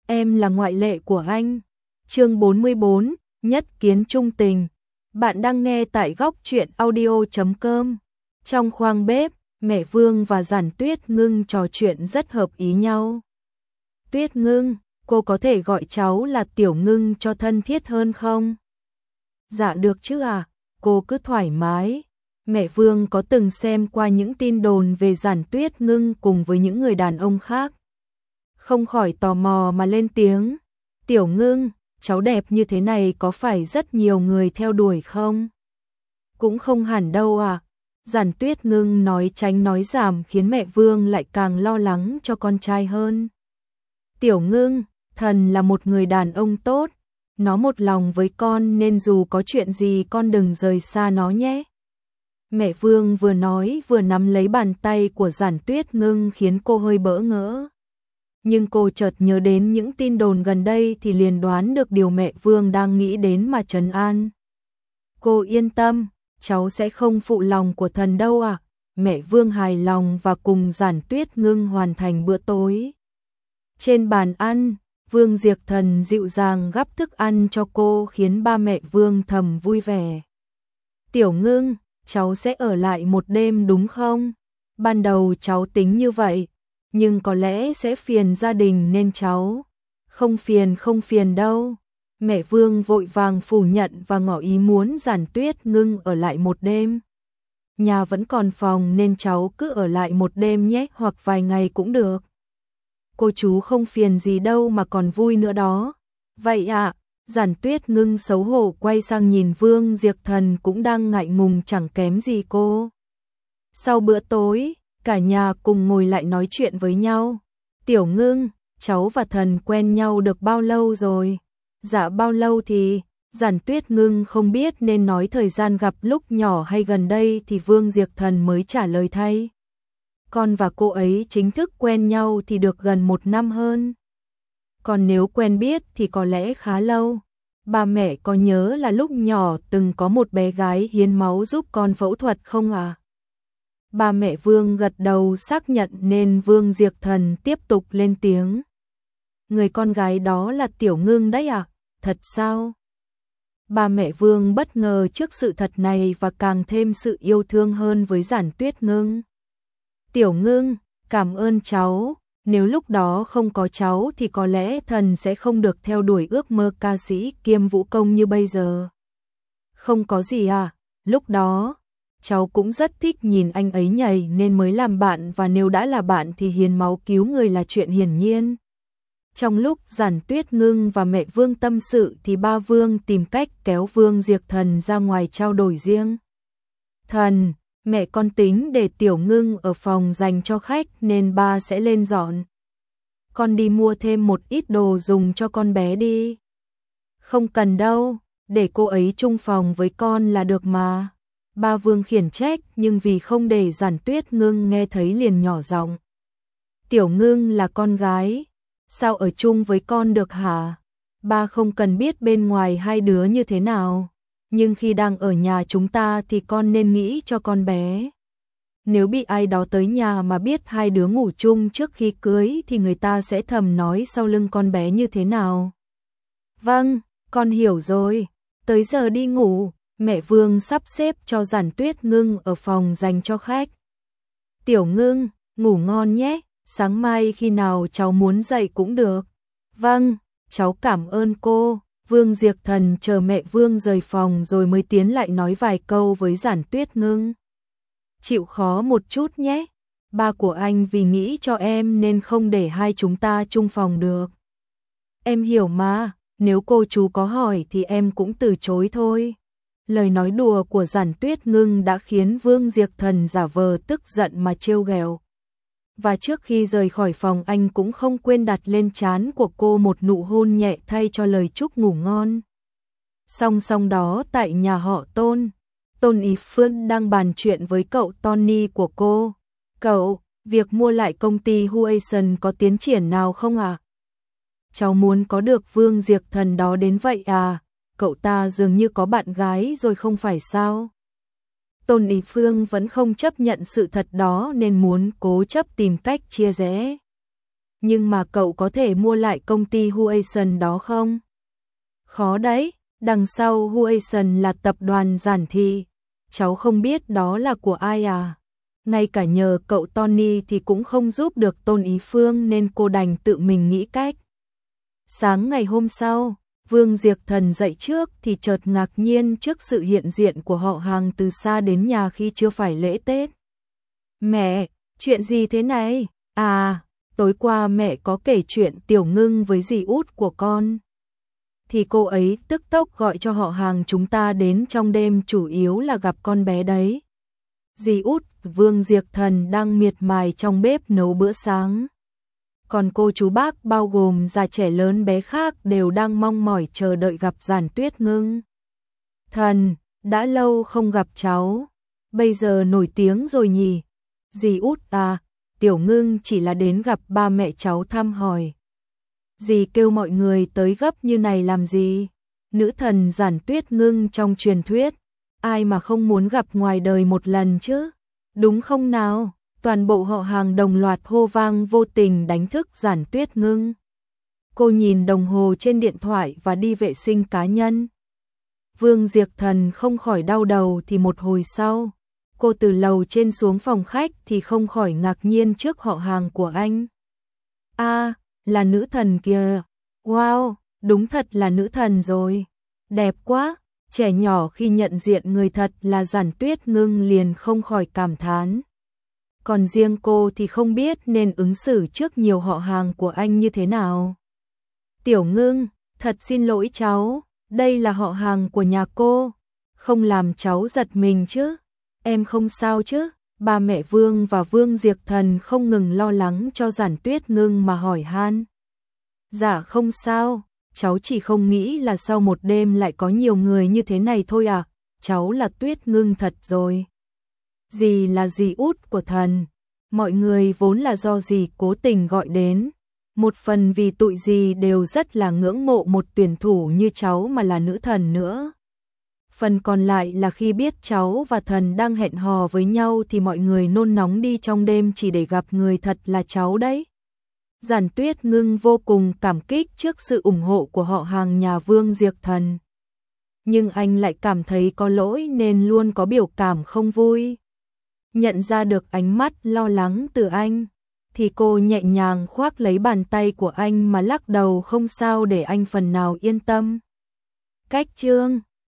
em là ngoại lệ của anh. Chương 44, nhất kiến trung tình. Bạn đang nghe tại góc truyện audio.com. Trong khoang bếp, mẹ Vương và Giản Tuyết Ngưng trò chuyện rất hợp ý nhau. Tuyết Ngưng, cô có thể gọi cháu là Tiểu Ngưng cho thân thiết hơn không? Dạ được chứ à, cô cứ thoải mái. Mẹ Vương có từng xem qua những tin đồn về Giản Tuyết Ngưng cùng với những người đàn ông khác. Không khỏi tò mò mà lên tiếng. Tiểu Ngưng, cháu đẹp như thế này có phải rất nhiều người theo đuổi không? Cũng không hẳn đâu à. Giản Tuyết Ngưng nói tránh nói giảm khiến mẹ Vương lại càng lo lắng cho con trai hơn. Tiểu Ngưng, thần là một người đàn ông tốt. Nó một lòng với con nên dù có chuyện gì con đừng rời xa nó nhé. Mẹ Vương vừa nói vừa nắm lấy bàn tay của Giản Tuyết Ngưng khiến cô hơi bỡ ngỡ. Nhưng cô chợt nhớ đến những tin đồn gần đây thì liền đoán được điều mẹ Vương đang nghĩ đến mà trấn an. Cô yên tâm, cháu sẽ không phụ lòng của thần đâu ạ. Mẹ Vương hài lòng và cùng Giản Tuyết Ngưng hoàn thành bữa tối. Trên bàn ăn, Vương Diệp Thần dịu dàng gắp thức ăn cho cô khiến ba mẹ Vương thầm vui vẻ. Tiểu Ngưng, cháu sẽ ở lại một đêm đúng không? Ban đầu cháu tính như vậy, nhưng có lẽ sẽ phiền gia đình nên cháu. Không phiền đâu. Mẹ Vương vội vàng phủ nhận và ngỏ ý muốn Giản Tuyết Ngưng ở lại một đêm. Nhà vẫn còn phòng nên cháu cứ ở lại một đêm nhé, hoặc vài ngày cũng được. Cô chú không phiền gì đâu mà còn vui nữa đó. Vậy ạ. Giản Tuyết Ngưng xấu hổ quay sang nhìn Vương Diệp Thần cũng đang ngại ngùng chẳng kém gì cô. Sau bữa tối, cả nhà cùng ngồi lại nói chuyện với nhau. Tiểu Ngưng, cháu và Thần quen nhau được bao lâu rồi? Dạ bao lâu thì... Giản Tuyết Ngưng không biết nên nói thời gian gặp lúc nhỏ hay gần đây thì Vương Diệp Thần mới trả lời thay. Con và cô ấy chính thức quen nhau thì được gần 1 năm hơn. Còn nếu quen biết thì có lẽ khá lâu. Ba mẹ có nhớ là lúc nhỏ từng có một bé gái hiến máu giúp con phẫu thuật không à? Ba mẹ Vương gật đầu xác nhận nên Vương Diệp Thần tiếp tục lên tiếng. Người con gái đó là Tiểu Ngưng đấy à? Thật sao? Ba mẹ Vương bất ngờ trước sự thật này và càng thêm sự yêu thương hơn với Giản Tuyết Ngưng. Tiểu Ngưng, cảm ơn cháu. Nếu lúc đó không có cháu thì có lẽ Thần sẽ không được theo đuổi ước mơ ca sĩ kiêm vũ công như bây giờ. Không có gì à, lúc đó, cháu cũng rất thích nhìn anh ấy nhảy nên mới làm bạn, và nếu đã là bạn thì hiến máu cứu người là chuyện hiển nhiên. Trong lúc Giản Tuyết Ngưng và mẹ Vương tâm sự thì ba Vương tìm cách kéo Vương Diệp Thần ra ngoài trao đổi riêng. Thần, mẹ con tính để Tiểu Ngưng ở phòng dành cho khách nên ba sẽ lên dọn. Con đi mua thêm một ít đồ dùng cho con bé đi. Không cần đâu, để cô ấy chung phòng với con là được mà. Ba Vương khiển trách nhưng vì không để Giản Tuyết Ngưng nghe thấy liền nhỏ giọng. Tiểu Ngưng là con gái, sao ở chung với con được hả? Ba không cần biết bên ngoài hai đứa như thế nào. Nhưng khi đang ở nhà chúng ta thì con nên nghĩ cho con bé. Nếu bị ai đó tới nhà mà biết hai đứa ngủ chung trước khi cưới thì người ta sẽ thầm nói sau lưng con bé như thế nào. Vâng, con hiểu rồi. Tới giờ đi ngủ, mẹ Vương sắp xếp cho Giản Tuyết Ngưng ở phòng dành cho khách. Tiểu Ngưng, ngủ ngon nhé, sáng mai khi nào cháu muốn dậy cũng được. Vâng, cháu cảm ơn cô. Vương Diệp Thần chờ mẹ Vương rời phòng rồi mới tiến lại nói vài câu với Giản Tuyết Ngưng. Chịu khó một chút nhé, ba của anh vì nghĩ cho em nên không để hai chúng ta chung phòng được. Em hiểu mà, nếu cô chú có hỏi thì em cũng từ chối thôi. Lời nói đùa của Giản Tuyết Ngưng đã khiến Vương Diệp Thần giả vờ tức giận mà trêu ghẹo. Và trước khi rời khỏi phòng anh cũng không quên đặt lên trán của cô một nụ hôn nhẹ thay cho lời chúc ngủ ngon. Song song đó tại nhà họ Tôn, Tôn Ý Phương đang bàn chuyện với cậu Tony của cô. Cậu, việc mua lại công ty Huason có tiến triển nào không à? Cháu muốn có được Vương Diệp Thần đó đến vậy à? Cậu ta dường như có bạn gái rồi không phải sao? Tôn Ý Phương vẫn không chấp nhận sự thật đó nên muốn cố chấp tìm cách chia rẽ. nhưng mà cậu có thể mua lại công ty Huason đó không? Khó đấy, đằng sau Huason là tập đoàn Giản Thị, cháu không biết đó là của ai à? Ngay cả nhờ cậu Tony thì cũng không giúp được Tôn Ý Phương nên cô đành tự mình nghĩ cách. Sáng ngày hôm sau, Vương Diệp Thần dậy trước thì chợt ngạc nhiên trước sự hiện diện của họ hàng từ xa đến nhà khi chưa phải lễ Tết. Mẹ, chuyện gì thế này? À, tối qua mẹ có kể chuyện Tiểu Ngưng với dì út của con. Thì cô ấy tức tốc gọi cho họ hàng chúng ta đến trong đêm, chủ yếu là gặp con bé đấy. Dì út Vương Diệp Thần đang miệt mài trong bếp nấu bữa sáng. Còn cô chú bác bao gồm già trẻ lớn bé khác đều đang mong mỏi chờ đợi gặp Giản Tuyết Ngưng. Thần, đã lâu không gặp cháu, bây giờ nổi tiếng rồi nhỉ? Dì út à, Tiểu Ngưng chỉ là đến gặp ba mẹ cháu thăm hỏi. Dì kêu mọi người tới gấp như này làm gì? Nữ thần Giản Tuyết Ngưng trong truyền thuyết, ai mà không muốn gặp ngoài đời một lần chứ? Đúng không nào? Toàn bộ họ hàng đồng loạt hô vang, vô tình đánh thức Giản Tuyết Ngưng. Cô nhìn đồng hồ trên điện thoại và đi vệ sinh cá nhân. Vương Diệp Thần không khỏi đau đầu thì một hồi sau, cô từ lầu trên xuống phòng khách thì không khỏi ngạc nhiên trước họ hàng của anh. À, là nữ thần kìa. Wow, đúng thật là nữ thần rồi. Đẹp quá. Trẻ nhỏ khi nhận diện người thật là Giản Tuyết Ngưng liền không khỏi cảm thán. Còn riêng cô thì không biết nên ứng xử trước nhiều họ hàng của anh như thế nào. Tiểu Ngưng, thật xin lỗi cháu, đây là họ hàng của nhà cô, không làm cháu giật mình chứ? Em không sao chứ? Ba mẹ Vương và Vương Diệp Thần không ngừng lo lắng cho Giản Tuyết Ngưng mà hỏi han. Dạ không sao, cháu chỉ không nghĩ là sau một đêm lại có nhiều người như thế này thôi à, cháu là Tuyết Ngưng thật rồi. Dì là dì út của thần, mọi người vốn là do dì cố tình gọi đến, một phần vì tụi dì đều rất là ngưỡng mộ một tuyển thủ như cháu mà là nữ thần nữa. Phần còn lại là khi biết cháu và thần đang hẹn hò với nhau thì mọi người nôn nóng đi trong đêm chỉ để gặp người thật là cháu đấy. Giản Tuyết Ngưng vô cùng cảm kích trước sự ủng hộ của họ hàng nhà Vương Diệp Thần. Nhưng anh lại cảm thấy có lỗi nên luôn có biểu cảm không vui. Nhận ra được ánh mắt lo lắng từ anh, thì cô nhẹ nhàng khoác lấy bàn tay của anh mà lắc đầu không sao để anh phần nào yên tâm. Cách chương